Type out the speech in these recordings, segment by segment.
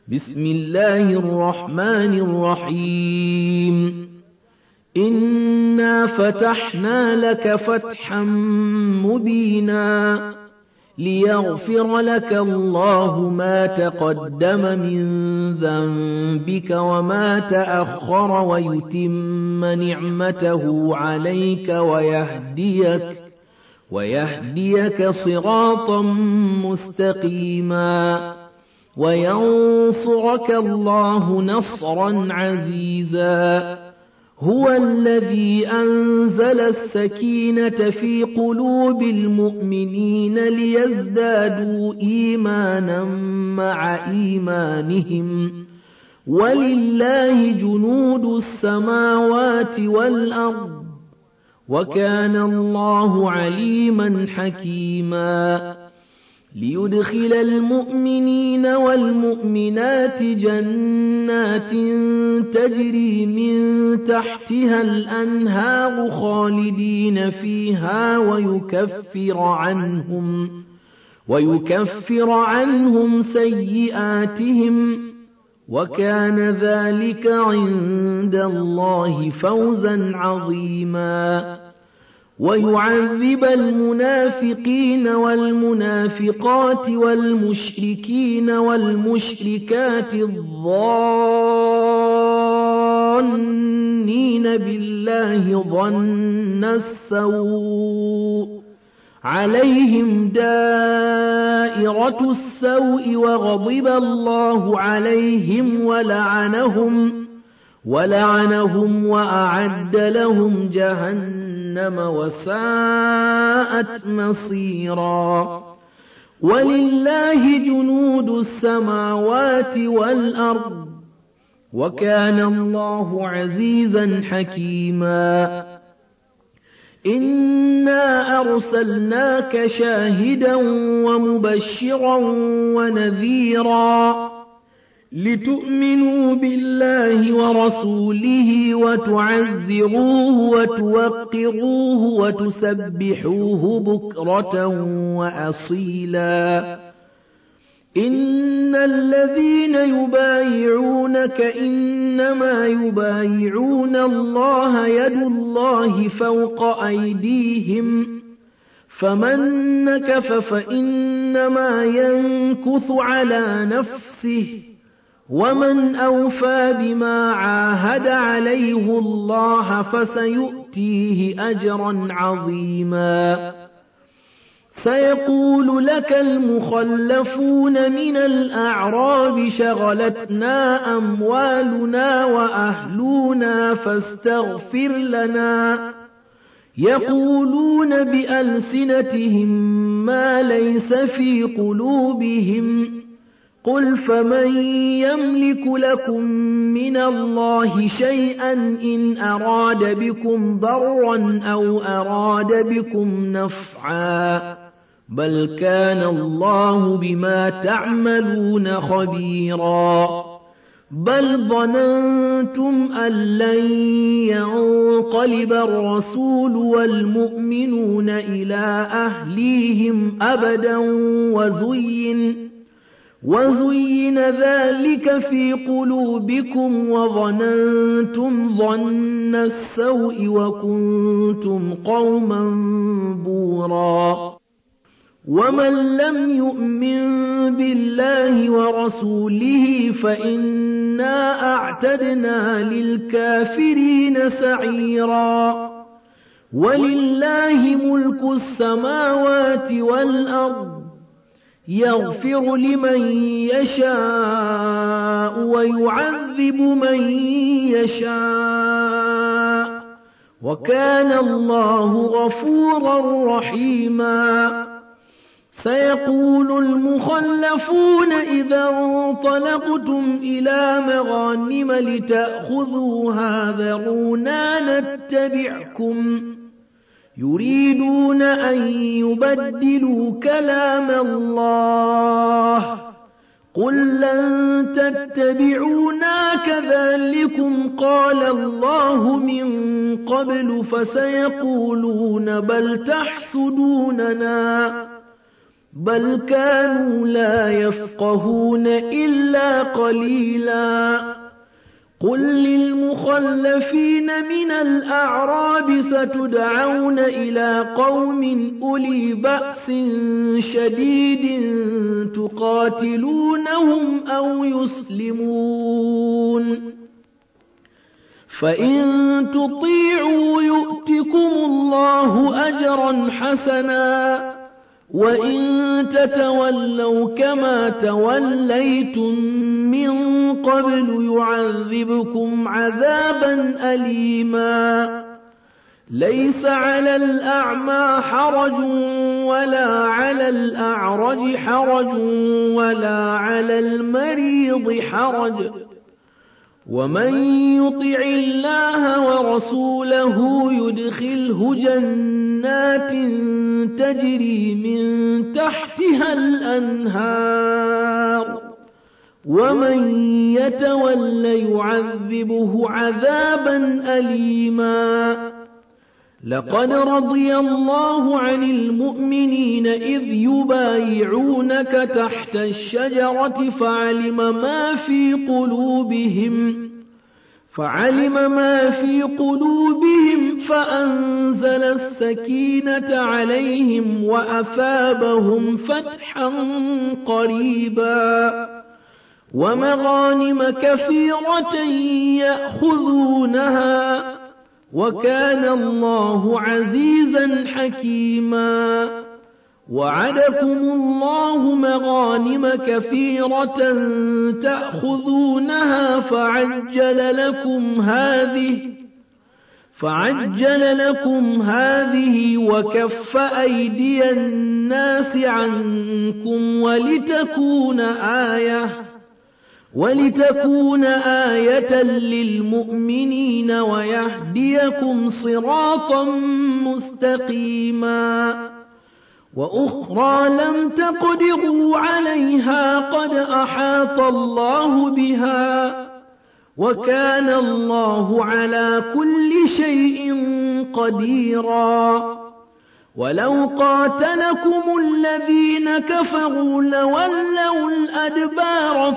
بسم الله الرحمن الرحيم إنا فتحنا لك فتحا مبينا ليغفر لك الله ما تقدم من ذنبك وما تأخر ويتم نعمته عليك ويهديك صراطا مستقيما وينصرك الله نصرا عزيزا هو الذي أنزل السكينة في قلوب المؤمنين ليزدادوا إيمانا مع إيمانهم ولله جنود السماوات والأرض وكان الله عليما حكيما ليدخل المؤمنين والمؤمنات جنات تجري من تحتها الأنهار خالدين فيها ويكفر عنهم سيئاتهم وكان ذلك عند الله فوزا عظيما ويعذب المنافقين والمنافقات والمشركين والمشركات الظانين بالله ظن السوء عليهم دائرة السوء وغضب الله عليهم ولعنهم وأعد لهم جهنم وساءت مصيرا ولله جنود السماوات والأرض وكان الله عزيزا حكيما إنا أرسلناك شاهدا ومبشرا ونذيرا لتؤمنوا بالله ورسوله وتعزروه وتوقروه وتسبحوه بكرة وأصيلا إن الذين يبايعونك إنما يبايعون الله يد الله فوق أيديهم فمن نكث فإنما ينكث على نفسه ومن أوفى بما عاهد عليه الله فسيؤتيه أجرا عظيما سيقول لك المخلفون من الأعراب شغلتنا أموالنا وأهلنا فاستغفر لنا يقولون بألسنتهم ما ليس في قلوبهم قل فمن يملك لكم من الله شيئا إن أراد بكم ضرا أو أراد بكم نفعا بل كان الله بما تعملون خبيرا بل ظننتم أن لن ينقلب الرسول والمؤمنون إلى أهليهم أبدا وزين ذلك في قلوبكم وظننتم ظن السوء وكنتم قوما بورا ومن لم يؤمن بالله ورسوله فإنا أعتدنا للكافرين سعيرا ولله ملك السماوات والأرض يغفر لمن يشاء ويعذب من يشاء وكان الله غفورا رحيما سيقول المخلفون إذا انطلقتم إلى مغانم لتأخذوها ذرونا نتبعكم يريدون أن يبدلوا كلام الله قل لن تتبعونا كذلكم قال الله من قبل فسيقولون بل تحسدوننا بل كانوا لا يفقهون إلا قليلا قل للمخلفين من الأعراب ستدعون إلى قوم أولي بأس شديد تقاتلونهم أو يسلمون فإن تطيعوا يؤتكم الله أجرا حسنا وإن تتولوا كما توليتم من قبل يعذبكم عذابا أليما ليس على الأعمى حرج ولا على الأعرج حرج ولا على المريض حرج ومن يطع الله ورسوله يدخله جنات تجري من تحتها الأنهار ومن يتول يعذبه عذابا أليما لقد رضي الله عن المؤمنين إذ يبايعونك تحت الشجرة فعلم ما في قلوبهم فأنزل السكينة عليهم وأثابهم فتحا قريبا ومغانم كثيرة يأخذونها وكان الله عزيزا حكيما وعدكم الله مغانم كثيرة تأخذونها فعجل لكم هذه وكف أيدي الناس عنكم ولتكون آية للمؤمنين ويهديكم صراطا مستقيما وأخرى لم تقدروا عليها قد أحاط الله بها وكان الله على كل شيء قديرا ولو قاتلكم الذين كفروا لولوا الأدبار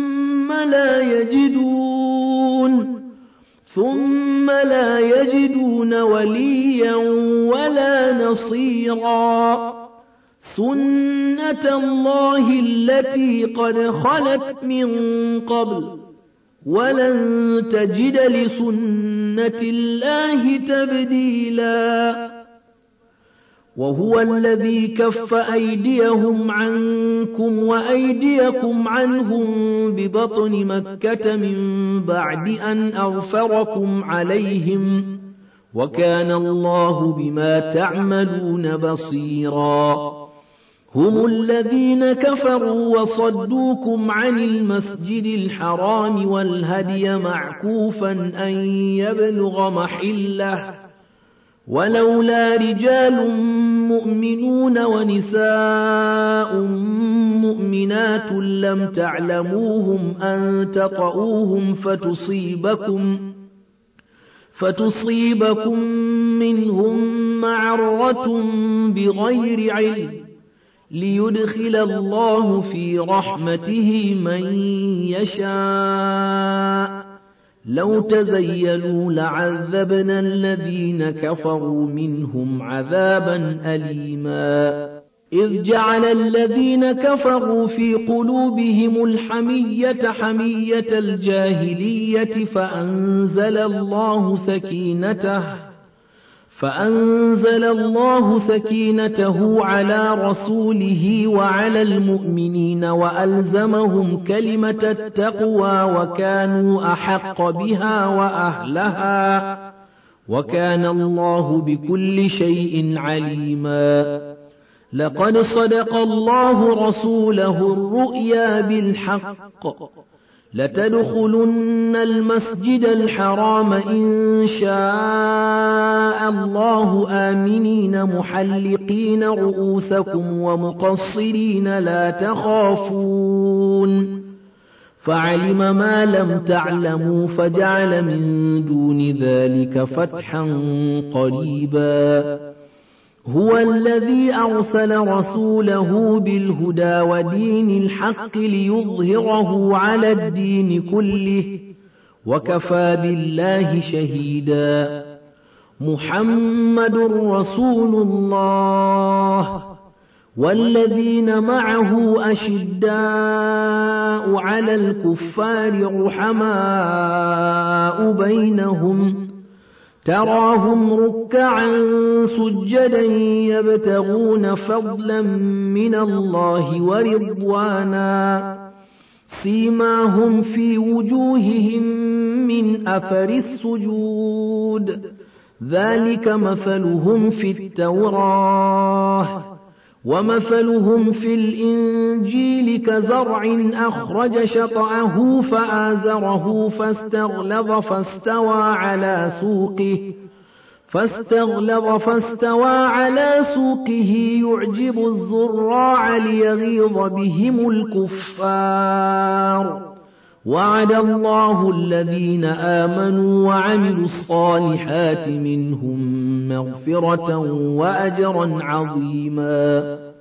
ثم لا يجدون وليا ولا نصيرا سنة الله التي قد خلت من قبل ولن تجد لسنة الله تبديلا وهو الذي كف أيديهم عنكم وأيديكم عنهم ببطن مكة من بعد أن أغفركم عليهم وكان الله بما تعملون بصيرا هم الذين كفروا وصدوكم عن المسجد الحرام والهدي معكوفا أن يبلغ محله ولولا رجال مؤمنون ونساء مؤمنات لم تعلموهم أن تطؤوهم فتصيبكم منهم معرة بغير علم ليدخل الله في رحمته من يشاء لو تزيلوا لعذبنا الذين كفروا منهم عذابا أليما إذ جعل الذين كفروا في قلوبهم الحمية حمية الجاهلية فأنزل الله سكينته على رسوله وعلى المؤمنين وألزمهم كلمة التقوى وكانوا أحق بها وأهلها وكان الله بكل شيء عليما لقد صدق الله رسوله الرؤيا بالحق لتدخلن المسجد الحرام إن شاء الله آمنين محلقين رؤوسكم ومقصرين لا تخافون فعلم ما لم تعلموا فجعل من دون ذلك فتحا قريبا هو الذي أرسل رسوله بالهدى ودين الحق ليظهره على الدين كله وكفى بالله شهيدا محمد رسول الله والذين معه أشداء على الكفار رحماء بينهم تراهم ركعا سجدا يبتغون فضلا من الله ورضوانا سيماهم في وجوههم من أثر السجود ذلك مثلهم في التوراة ومثلهم في الإنجيل كزرع أخرج شطأه فآزره فاستغلظ على سوقه يعجب الزراع ليغيظ بهم الكفار وعد الله الذين آمنوا وعملوا الصالحات منهم مغفرة وأجرا عظيما